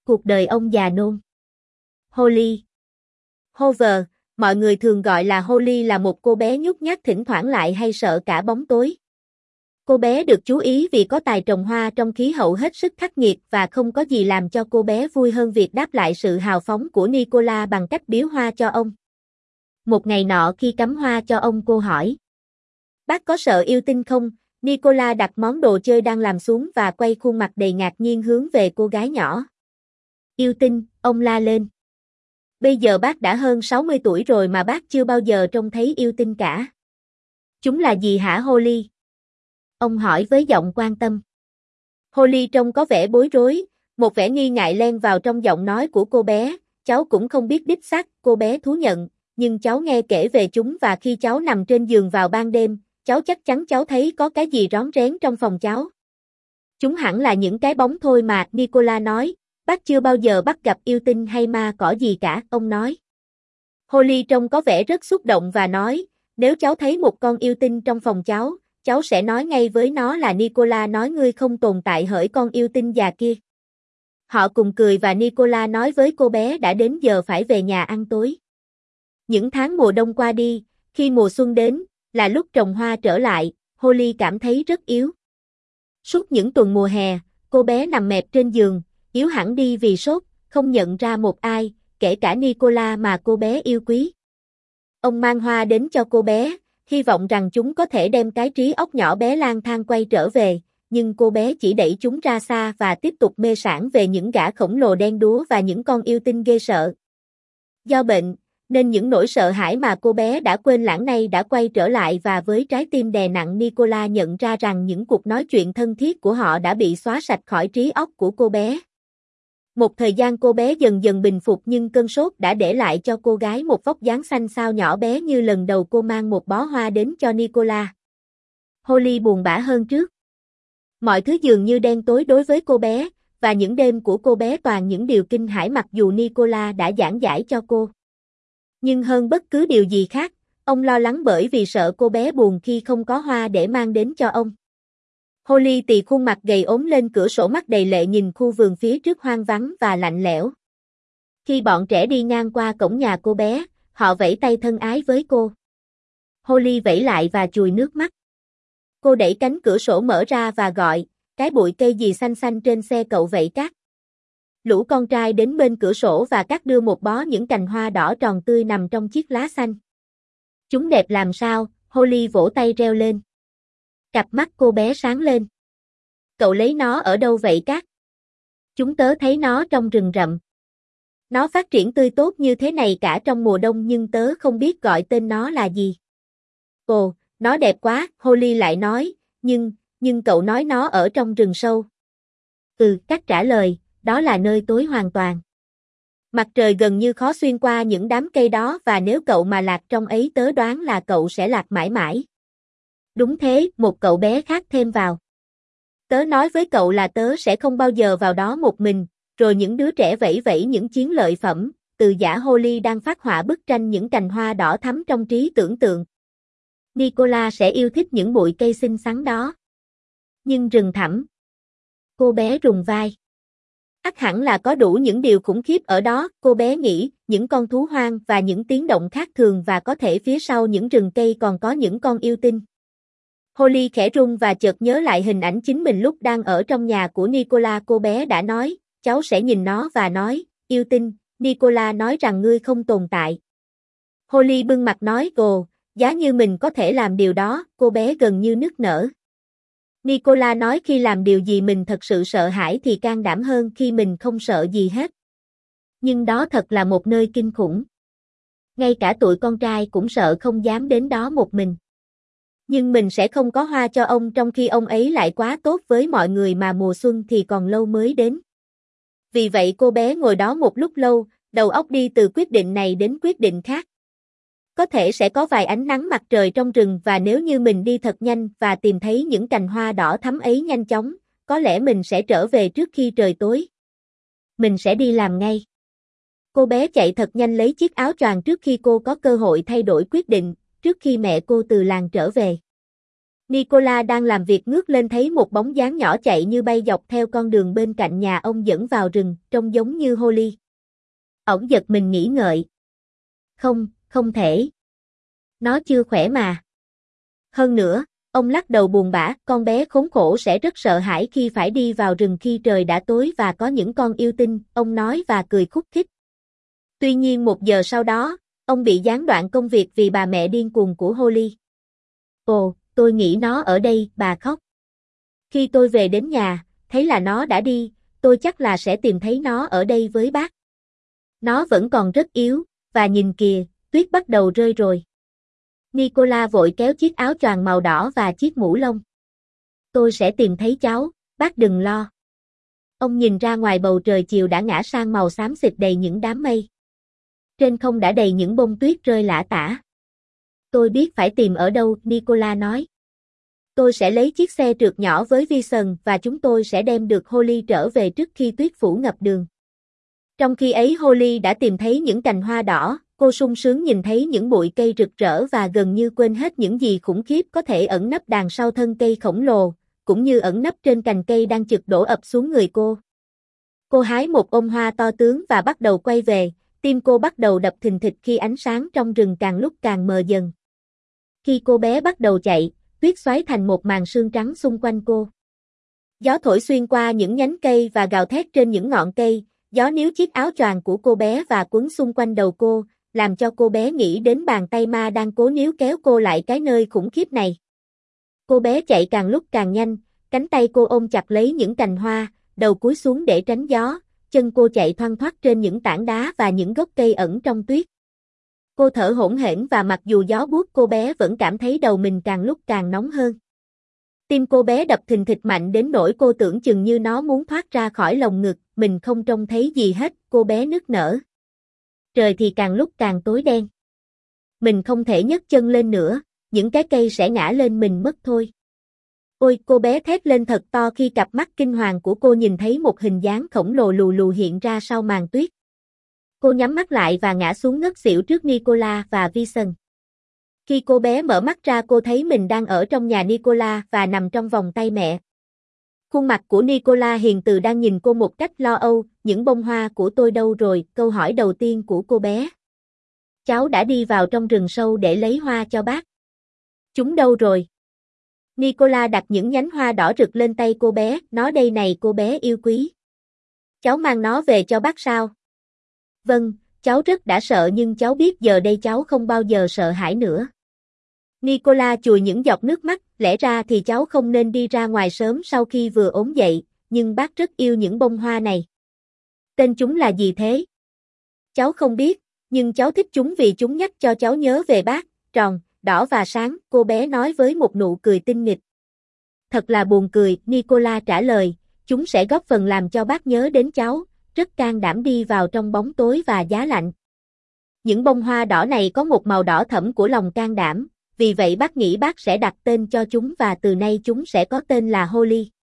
cuộc đời ông già nôn. Holly. Hoover, mọi người thường gọi là Holly, là một cô bé nhút nhát thỉnh thoảng lại hay sợ cả bóng tối. Cô bé được chú ý vì có tài trồng hoa trong khí hậu hết sức khắc nghiệt và không có gì làm cho cô bé vui hơn việc đáp lại sự hào phóng của Nicola bằng cách biếu hoa cho ông. Một ngày nọ khi cắm hoa cho ông, cô hỏi: "Bác có sợ yêu tinh không?" Nicola đặt món đồ chơi đang làm xuống và quay khuôn mặt đầy ngạc nhiên hướng về cô gái nhỏ. "Yêu tinh," ông la lên. "Bây giờ bác đã hơn 60 tuổi rồi mà bác chưa bao giờ trông thấy yêu tinh cả." "Chúng là gì hả Holly?" ông hỏi với giọng quan tâm. Holly trông có vẻ bối rối, một vẻ nghi ngại len vào trong giọng nói của cô bé. "Cháu cũng không biết đích xác," cô bé thú nhận, "nhưng cháu nghe kể về chúng và khi cháu nằm trên giường vào ban đêm, cháu chắc chắn cháu thấy có cái gì rón rén trong phòng cháu." "Chúng hẳn là những cái bóng thôi mà," Nicola nói, "bác chưa bao giờ bắt gặp yêu tinh hay ma cỏ gì cả," ông nói. Holly trông có vẻ rất xúc động và nói: "Nếu cháu thấy một con yêu tinh trong phòng cháu sẽ nói ngay với nó là Nicola nói ngươi không tồn tại hỡi con yêu tinh già kia." Họ cùng cười và Nicola nói với cô bé đã đến giờ phải về nhà ăn tối. Những tháng mùa đông qua đi, khi mùa xuân đến, là lúc trồng hoa trở lại, Holly cảm thấy rất yếu. Suốt những tuần mùa hè, cô bé nằm mẹp trên giường, yếu hẳn đi vì sốt, không nhận ra một ai, kể cả Nicola mà cô bé yêu quý. Ông mang hoa đến cho cô bé, hy vọng rằng chúng có thể đem cái trí óc nhỏ bé lang thang quay trở về, nhưng cô bé chỉ đẩy chúng ra xa và tiếp tục mê sảng về những gã khổng lồ đen đúa và những con yêu tinh ghê sợ. Do bệnh, nên những nỗi sợ hãi mà cô bé đã quên lãng nay đã quay trở lại, và với trái tim đè nặng, Nicola nhận ra rằng những cuộc nói chuyện thân thiết của họ đã bị xóa sạch khỏi trí óc của cô bé. Một thời gian cô bé dần dần bình phục, nhưng cơn sốt đã để lại cho cô gái một vóc dáng xanh xao nhỏ bé như lần đầu cô mang một bó hoa đến cho Nicola. Holly buồn bã hơn trước. Mọi thứ dường như đen tối đối với cô bé, và những đêm của cô bé toàn những điều kinh hãi mặc dù Nicola đã giảng giải cho cô. Nhưng hơn bất cứ điều gì khác, ông lo lắng bởi vì sợ cô bé buồn khi không có hoa để mang đến cho ông. Holly tì khuôn mặt gầy ốm lên cửa sổ, mắt đầy lệ nhìn khu vườn phía trước hoang vắng và lạnh lẽo. Khi bọn trẻ đi ngang qua cổng nhà cô bé, họ vẫy tay thân ái với cô. Holly vẫy lại và chùi nước mắt. Cô đẩy cánh cửa sổ mở ra và gọi: "Cái bụi cây gì xanh xanh trên xe cậu vậy Cát?" Lũ con trai đến bên cửa sổ và Cát đưa một bó những cành hoa đỏ tròn tươi nằm trong chiếc lá xanh. "Chúng đẹp làm sao?" Holly vỗ tay reo lên. Cặp mắt cô bé sáng lên. "Cậu lấy nó ở đâu vậy Cát?" "Chúng tớ thấy nó trong rừng rậm. Nó phát triển tươi tốt như thế này cả trong mùa đông, nhưng tớ không biết gọi tên nó là gì." "Ồ, nó đẹp quá," Holly lại nói, nhưng cậu nói nó ở trong rừng sâu." "Ừ," Cát trả lời, "đó là nơi tối hoàn toàn. Mặt trời gần như khó xuyên qua những đám cây đó, và nếu cậu mà lạc trong ấy tớ đoán là cậu sẽ lạc mãi mãi." "Đúng thế," một cậu bé khác thêm vào. "Tớ nói với cậu là tớ sẽ không bao giờ vào đó một mình." Rồi những đứa trẻ vẫy vẫy những chiến lợi phẩm, từ giả Holly đang phác họa bức tranh những cành hoa đỏ thắm trong trí tưởng tượng. Nicola sẽ yêu thích những bụi cây xinh xắn đó. Nhưng rừng thẳm. Cô bé rùng vai. Ắt hẳn là có đủ những điều khủng khiếp ở đó, cô bé nghĩ, những con thú hoang và những tiếng động khác thường, và có thể phía sau những rừng cây còn có những con yêu tinh. Holly khẽ run và chợt nhớ lại hình ảnh chính mình lúc đang ở trong nhà của Nicola. Cô bé đã nói: "Cháu sẽ nhìn nó và nói, yêu tinh, Nicola nói rằng ngươi không tồn tại." Holly bưng mặt nói: "Ồ, giá như mình có thể làm điều đó." Cô bé gần như nức nở. Nicola nói khi làm điều gì mình thật sự sợ hãi thì can đảm hơn khi mình không sợ gì hết. Nhưng đó thật là một nơi kinh khủng. Ngay cả tụi con trai cũng sợ, không dám đến đó một mình. Nhưng mình sẽ không có hoa cho ông, trong khi ông ấy lại quá tốt với mọi người mà mùa xuân thì còn lâu mới đến. Vì vậy cô bé ngồi đó một lúc lâu, đầu óc đi từ quyết định này đến quyết định khác. Có thể sẽ có vài ánh nắng mặt trời trong rừng, và nếu như mình đi thật nhanh và tìm thấy những cành hoa đỏ thắm ấy nhanh chóng, có lẽ mình sẽ trở về trước khi trời tối. Mình sẽ đi làm ngay. Cô bé chạy thật nhanh lấy chiếc áo choàng trước khi cô có cơ hội thay đổi quyết định, trước khi mẹ cô từ làng trở về. Nicola đang làm việc ngước lên thấy một bóng dáng nhỏ chạy như bay dọc theo con đường bên cạnh nhà ông dẫn vào rừng, trông giống như Holly. Ổng giật mình nghĩ ngợi. Không, không thể. Nó chưa khỏe mà. Hơn nữa, ông lắc đầu buồn bã, con bé khốn khổ sẽ rất sợ hãi khi phải đi vào rừng khi trời đã tối và có những con yêu tinh, ông nói và cười khúc khích. Tuy nhiên 1 giờ sau đó, ông bị gián đoạn công việc vì bà mẹ điên cuồng của Holly. Ồ, tôi nghĩ nó ở đây, bà khóc. Khi tôi về đến nhà, thấy là nó đã đi, tôi chắc là sẽ tìm thấy nó ở đây với bác. Nó vẫn còn rất yếu, và nhìn kìa, tuyết bắt đầu rơi rồi. Nicola vội kéo chiếc áo choàng màu đỏ và chiếc mũ lông. Tôi sẽ tìm thấy cháu, bác đừng lo. Ông nhìn ra ngoài bầu trời chiều đã ngã sang màu xám xịt đầy những đám mây. Trên không đã đầy những bông tuyết rơi lả tả. Tôi biết phải tìm ở đâu, Nicola nói. Tôi sẽ lấy chiếc xe trượt nhỏ với Vincent và chúng tôi sẽ đem được Holly trở về trước khi tuyết phủ ngập đường. Trong khi ấy Holly đã tìm thấy những cành hoa đỏ, cô sung sướng nhìn thấy những bụi cây rực rỡ và gần như quên hết những gì khủng khiếp có thể ẩn nấp đằng sau thân cây khổng lồ, cũng như ẩn nấp trên cành cây đang chực đổ ập xuống người cô. Cô hái một bông hoa to tướng và bắt đầu quay về, tim cô bắt đầu đập thình thịch khi ánh sáng trong rừng càng lúc càng mờ dần. Khi cô bé bắt đầu chạy, tuyết xoáy thành một màn sương trắng xung quanh cô. Gió thổi xuyên qua những nhánh cây và gào thét trên những ngọn cây, gió níu chiếc áo choàng của cô bé và quấn xung quanh đầu cô, làm cho cô bé nghĩ đến bàn tay ma đang cố níu kéo cô lại cái nơi khủng khiếp này. Cô bé chạy càng lúc càng nhanh, cánh tay cô ôm chặt lấy những cành hoa, đầu cúi xuống để tránh gió, chân cô chạy thoăn thoắt trên những tảng đá và những gốc cây ẩn trong tuyết. Cô thở hổn hển và mặc dù gió buốt cô bé vẫn cảm thấy đầu mình càng lúc càng nóng hơn. Tim cô bé đập thình thịch mạnh đến nỗi cô tưởng chừng như nó muốn thoát ra khỏi lồng ngực, mình không trông thấy gì hết, cô bé nức nở. Trời thì càng lúc càng tối đen. Mình không thể nhấc chân lên nữa, những cái cây sẽ ngã lên mình mất thôi. Ôi, cô bé thét lên thật to khi cặp mắt kinh hoàng của cô nhìn thấy một hình dáng khổng lồ lù lù hiện ra sau màn tuyết. Cô nhắm mắt lại và ngã xuống ngất xỉu trước Nicola và Vincent. Khi cô bé mở mắt ra cô thấy mình đang ở trong nhà Nicola và nằm trong vòng tay mẹ. Khuôn mặt của Nicola hiền từ đang nhìn cô một cách lo âu, những bông hoa của tôi đâu rồi, câu hỏi đầu tiên của cô bé. Cháu đã đi vào trong rừng sâu để lấy hoa cho bác. Chúng đâu rồi? Nicola đặt những nhánh hoa đỏ rực lên tay cô bé, nó đây này cô bé yêu quý. Cháu mang nó về cho bác sao? Vâng, cháu rất đã sợ nhưng cháu biết giờ đây cháu không bao giờ sợ hãi nữa. Nicola chùi những giọt nước mắt, lẽ ra thì cháu không nên đi ra ngoài sớm sau khi vừa ốm dậy, nhưng bác rất yêu những bông hoa này. Tên chúng là gì thế? Cháu không biết, nhưng cháu thích chúng vì chúng nhắc cho cháu nhớ về bác, tròn, đỏ và sáng, cô bé nói với một nụ cười tinh nghịch. Thật là buồn cười, Nicola trả lời, chúng sẽ góp phần làm cho bác nhớ đến cháu, rất can đảm đi vào trong bóng tối và giá lạnh. Những bông hoa đỏ này có một màu đỏ thẫm của lòng can đảm, vì vậy bác nghĩ bác sẽ đặt tên cho chúng và từ nay chúng sẽ có tên là Holly.